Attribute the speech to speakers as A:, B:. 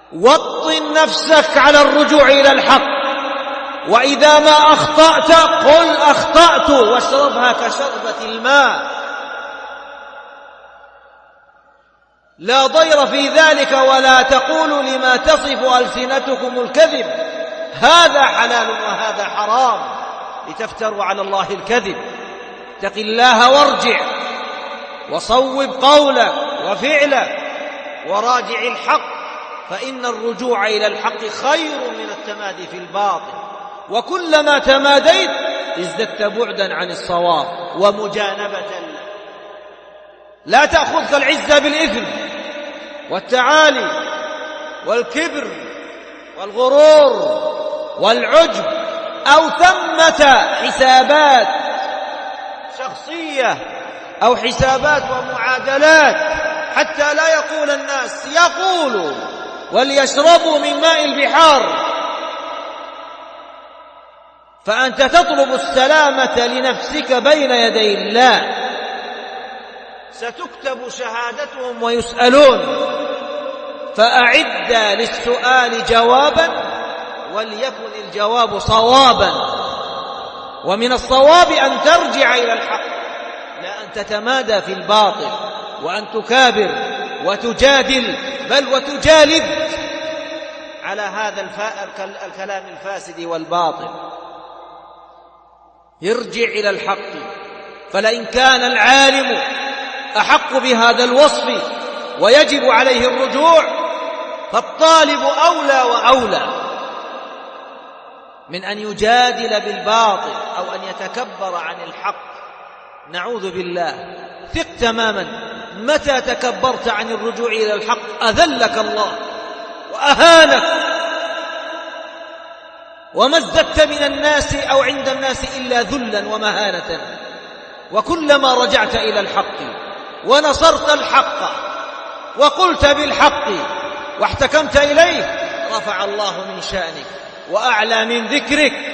A: وطن نفسك على الرجوع إلى الحق، وإذا ما أخطأت قل أخطأت واشربها كشربة الماء، لا ضير في ذلك. ولا تقولوا لما تصف ألسنتكم الكذب هذا حلال وهذا حرام لتفتروا على الله الكذب. اتق الله وارجع وصوب قولك وفعلك وراجع الحق، فإن الرجوع إلى الحق خير من التمادي في الباطل، وكلما تماديت ازددت بعدا عن الصواب ومجانبة له. لا تأخذك العزة بالإثم والتعالي والكبر والغرور والعجب، أو ثمة حسابات شخصية أو حسابات ومعادلات، حتى لا يقول الناس يقولوا وليشربوا من ماء البحار. فأنت تطلب السلامة لنفسك بين يدي الله، ستكتب شهادتهم ويسألون، فأعد للسؤال جوابا وليكن الجواب صوابا. ومن الصواب أن ترجع إلى الحق، لا أن تتمادى في الباطل وأن تكابر وتجادل بل وتجالد على هذا الكلام الفاسد والباطل. ارجع إلى الحق، فلئن كان العالم أحق بهذا الوصف ويجب عليه الرجوع، فالطالب أولى وأولى من أن يجادل بالباطل أو أن يتكبر عن الحق. نعوذ بالله. ثق تماما، متى تكبرت عن الرجوع إلى الحق أذلك الله وأهانك، وما ازددت من الناس أو عند الناس إلا ذلا ومهانة. وكلما رجعت إلى الحق ونصرت الحق وقلت بالحق واحتكمت إليه رفع الله من شأنك وأعلى من ذكرك